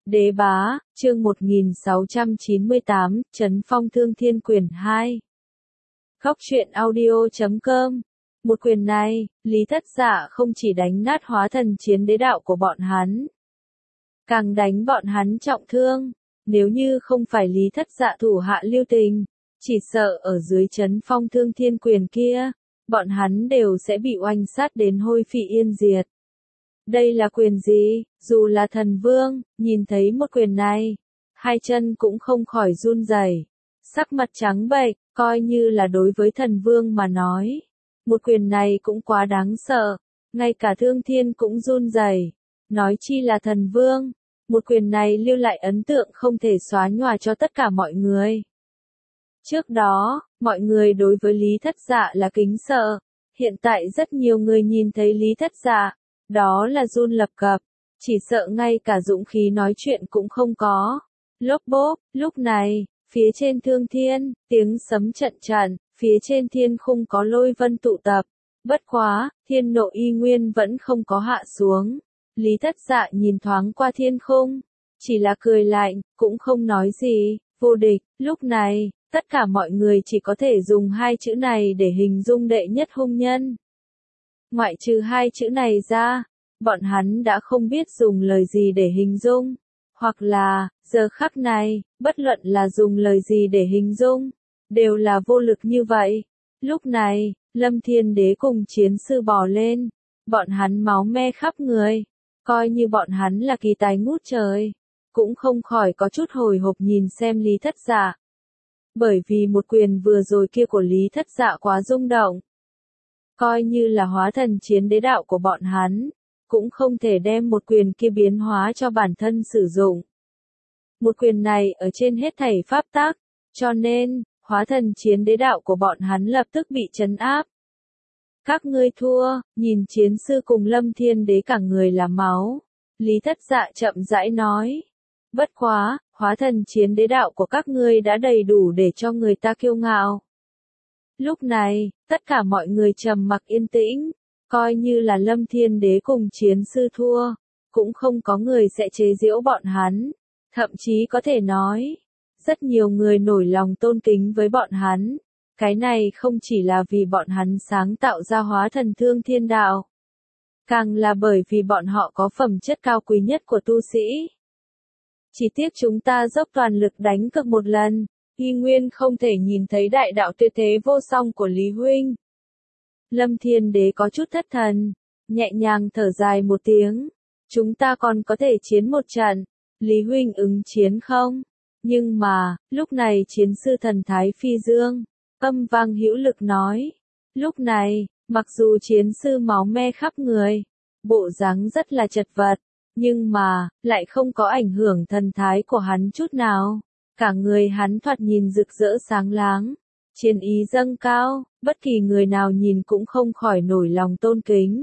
Đế bá, chương 1698, Trấn Phong Thương Thiên quyển 2. Góc truyện audio.com. Một quyền này, Lý Thất Dạ không chỉ đánh nát hóa thần chiến đế đạo của bọn hắn, càng đánh bọn hắn trọng thương. Nếu như không phải Lý Thất Dạ thủ hạ lưu tình, chỉ sợ ở dưới Trấn Phong Thương Thiên quyền kia, bọn hắn đều sẽ bị oanh sát đến hôi phi yên diệt. Đây là quyền gì? Dù là thần vương, nhìn thấy một quyền này, hai chân cũng không khỏi run rẩy, sắc mặt trắng bệch, coi như là đối với thần vương mà nói. Một quyền này cũng quá đáng sợ, ngay cả thương thiên cũng run rẩy, nói chi là thần vương. Một quyền này lưu lại ấn tượng không thể xóa nhòa cho tất cả mọi người. Trước đó, mọi người đối với Lý Thất Dạ là kính sợ, hiện tại rất nhiều người nhìn thấy Lý Thất Dạ, đó là run lập cập, chỉ sợ ngay cả dũng khí nói chuyện cũng không có. Lốp bốp, lúc này, phía trên thương thiên, tiếng sấm trận trận, phía trên thiên khung có lôi vân tụ tập. Bất quá, thiên nộ y nguyên vẫn không có hạ xuống. Lý Thất Dạ nhìn thoáng qua thiên khung, chỉ là cười lạnh, cũng không nói gì. Vô địch. Lúc này, tất cả mọi người chỉ có thể dùng hai chữ này để hình dung đệ nhất hung nhân. Ngoại trừ hai chữ này ra, bọn hắn đã không biết dùng lời gì để hình dung, hoặc là, giờ khắc này, bất luận là dùng lời gì để hình dung, đều là vô lực như vậy. Lúc này, Lâm Thiên Đế cùng chiến sư bò lên, bọn hắn máu me khắp người, coi như bọn hắn là kỳ tài ngút trời, cũng không khỏi có chút hồi hộp nhìn xem Lý Thất Dạ. Bởi vì một quyền vừa rồi kia của Lý Thất Dạ quá rung động. Coi như là hóa thần chiến đế đạo của bọn hắn, cũng không thể đem một quyền kia biến hóa cho bản thân sử dụng. Một quyền này ở trên hết thảy pháp tắc, cho nên, hóa thần chiến đế đạo của bọn hắn lập tức bị trấn áp. Các ngươi thua, nhìn chiến sư cùng Lâm Thiên Đế cả người là máu. Lý Thất Dạ chậm rãi nói. Bất quá, hóa thần chiến đế đạo của các ngươi đã đầy đủ để cho người ta kiêu ngạo. Lúc này, tất cả mọi người trầm mặc yên tĩnh, coi như là Lâm Thiên Đế cùng chiến sư thua, cũng không có người sẽ chế giễu bọn hắn, thậm chí có thể nói, rất nhiều người nổi lòng tôn kính với bọn hắn. Cái này không chỉ là vì bọn hắn sáng tạo ra hóa thần thương thiên đạo, càng là bởi vì bọn họ có phẩm chất cao quý nhất của tu sĩ. Chỉ tiếc chúng ta dốc toàn lực đánh cược một lần, y nguyên không thể nhìn thấy đại đạo tuyệt thế vô song của Lý Huynh. Lâm Thiên Đế có chút thất thần, nhẹ nhàng thở dài một tiếng. Chúng ta còn có thể chiến một trận, Lý Huynh ứng chiến không? Nhưng mà, lúc này chiến sư thần thái phi dương, âm vang hữu lực nói. Lúc này, mặc dù chiến sư máu me khắp người, bộ dáng rất là chật vật, nhưng mà, lại không có ảnh hưởng thần thái của hắn chút nào. Cả người hắn thoạt nhìn rực rỡ sáng láng, chiến ý dâng cao, bất kỳ người nào nhìn cũng không khỏi nổi lòng tôn kính.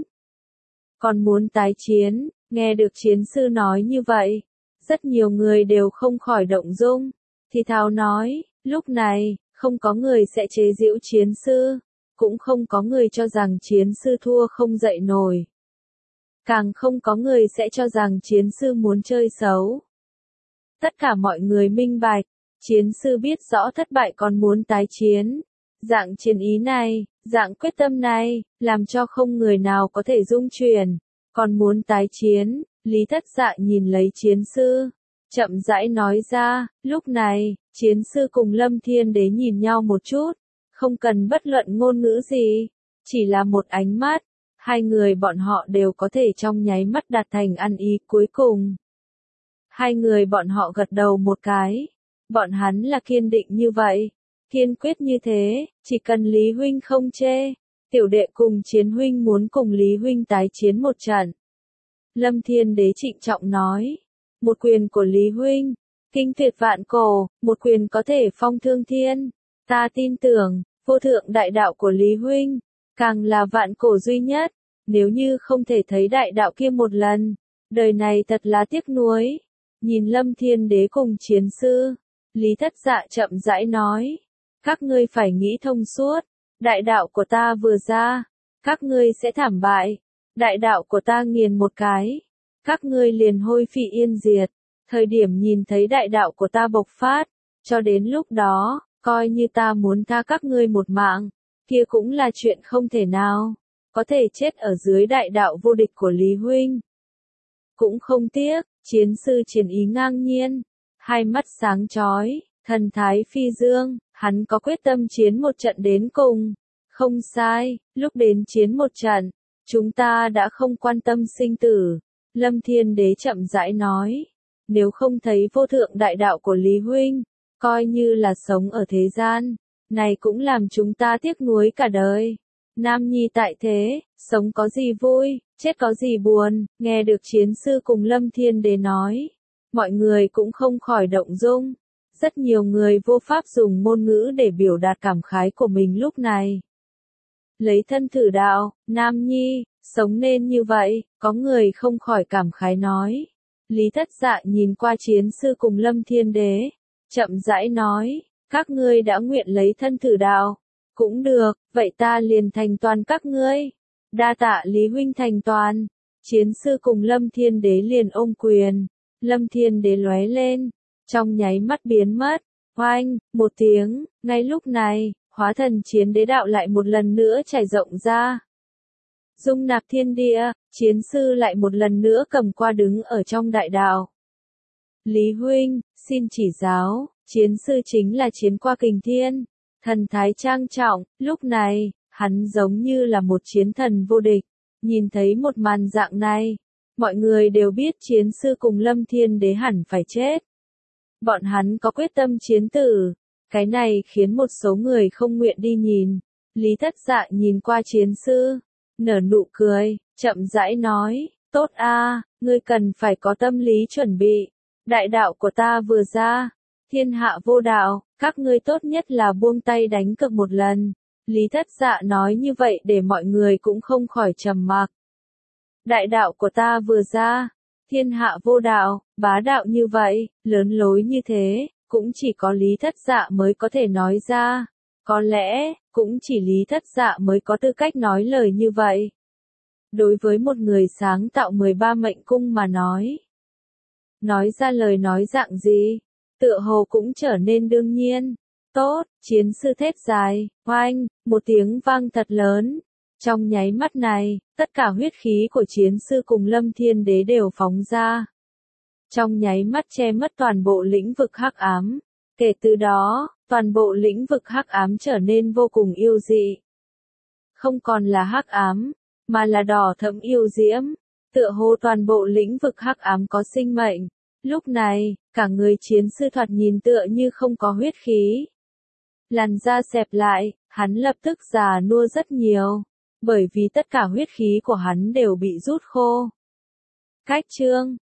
Còn muốn tái chiến, nghe được chiến sư nói như vậy, rất nhiều người đều không khỏi động dung, thì thào nói, lúc này, không có người sẽ chế giễu chiến sư, cũng không có người cho rằng chiến sư thua không dậy nổi. Càng không có người sẽ cho rằng chiến sư muốn chơi xấu. Tất cả mọi người minh bạch, chiến sư biết rõ thất bại còn muốn tái chiến. Dạng chiến ý này, dạng quyết tâm này, làm cho không người nào có thể dung chuyển. Còn muốn tái chiến, Lý Thất Dạ nhìn lấy chiến sư, chậm rãi nói ra. Lúc này, chiến sư cùng Lâm Thiên Đế nhìn nhau một chút, không cần bất luận ngôn ngữ gì, chỉ là một ánh mắt, hai người bọn họ đều có thể trong nháy mắt đạt thành ăn ý cuối cùng. Hai người bọn họ gật đầu một cái, bọn hắn là kiên định như vậy, kiên quyết như thế, chỉ cần Lý Huynh không chê, tiểu đệ cùng chiến huynh muốn cùng Lý Huynh tái chiến một trận. Lâm Thiên Đế trịnh trọng nói, một quyền của Lý Huynh, kinh tuyệt vạn cổ, một quyền có thể phong thương thiên, ta tin tưởng, vô thượng đại đạo của Lý Huynh, càng là vạn cổ duy nhất, nếu như không thể thấy đại đạo kia một lần, đời này thật là tiếc nuối. Nhìn Lâm Thiên Đế cùng chiến sư, Lý Thất Dạ chậm rãi nói, các ngươi phải nghĩ thông suốt, đại đạo của ta vừa ra, các ngươi sẽ thảm bại, đại đạo của ta nghiền một cái, các ngươi liền hôi phi yên diệt. Thời điểm nhìn thấy đại đạo của ta bộc phát, cho đến lúc đó, coi như ta muốn tha các ngươi một mạng, kia cũng là chuyện không thể nào, có thể chết ở dưới đại đạo vô địch của Lý Huynh. Cũng không tiếc, chiến sư chiến ý ngang nhiên, hai mắt sáng chói, thần thái phi dương, hắn có quyết tâm chiến một trận đến cùng. Không sai, lúc đến chiến một trận, chúng ta đã không quan tâm sinh tử. Lâm Thiên Đế chậm rãi nói, nếu không thấy vô thượng đại đạo của Lý Huynh, coi như là sống ở thế gian, này cũng làm chúng ta tiếc nuối cả đời. Nam nhi tại thế, sống có gì vui, chết có gì buồn, nghe được chiến sư cùng Lâm Thiên Đế nói. Mọi người cũng không khỏi động dung. Rất nhiều người vô pháp dùng ngôn ngữ để biểu đạt cảm khái của mình lúc này. Lấy thân thử đạo, Nam nhi, sống nên như vậy, có người không khỏi cảm khái nói. Lý Thất Dạ nhìn qua chiến sư cùng Lâm Thiên Đế, chậm rãi nói, các ngươi đã nguyện lấy thân thử đạo. Cũng được, vậy ta liền thành toàn các ngươi. Đa tạ Lý Huynh thành toàn. Chiến sư cùng Lâm Thiên Đế liền ôm quyền. Lâm Thiên Đế lóe lên, trong nháy mắt biến mất. Oanh, một tiếng, ngay lúc này, hóa thần chiến đế đạo lại một lần nữa trải rộng ra. Dung nạp thiên địa, chiến sư lại một lần nữa cầm qua đứng ở trong đại đạo. Lý Huynh, xin chỉ giáo, chiến sư chính là chiến qua kình thiên. Thần thái trang trọng, lúc này, hắn giống như là một chiến thần vô địch. Nhìn thấy một màn dạng này, mọi người đều biết chiến sư cùng Lâm Thiên Đế hẳn phải chết. Bọn hắn có quyết tâm chiến tử. Cái này khiến một số người không nguyện đi nhìn. Lý Thất Dạ nhìn qua chiến sư, nở nụ cười, chậm rãi nói, tốt a, ngươi cần phải có tâm lý chuẩn bị. Đại đạo của ta vừa ra, thiên hạ vô đạo, các ngươi tốt nhất là buông tay đánh cược một lần. Lý Thất Dạ nói như vậy để mọi người cũng không khỏi trầm mặc. Đại đạo của ta vừa ra, thiên hạ vô đạo, bá đạo như vậy, lớn lối như thế, cũng chỉ có Lý Thất Dạ mới có thể nói ra. Có lẽ, cũng chỉ Lý Thất Dạ mới có tư cách nói lời như vậy. Đối với một người sáng tạo 13 mệnh cung mà nói ra lời nói dạng gì, tựa hồ cũng trở nên đương nhiên. Tốt, chiến sư thét dài, oanh, một tiếng vang thật lớn. Trong nháy mắt này, tất cả huyết khí của chiến sư cùng Lâm Thiên Đế đều phóng ra. Trong nháy mắt che mất toàn bộ lĩnh vực hắc ám. Kể từ đó, toàn bộ lĩnh vực hắc ám trở nên vô cùng yêu dị. Không còn là hắc ám, mà là đỏ thẫm yêu diễm. Tựa hồ toàn bộ lĩnh vực hắc ám có sinh mệnh. Lúc này, cả người chiến sư thoạt nhìn tựa như không có huyết khí. Làn da xẹp lại, hắn lập tức già nua rất nhiều. Bởi vì tất cả huyết khí của hắn đều bị rút khô. Cách chương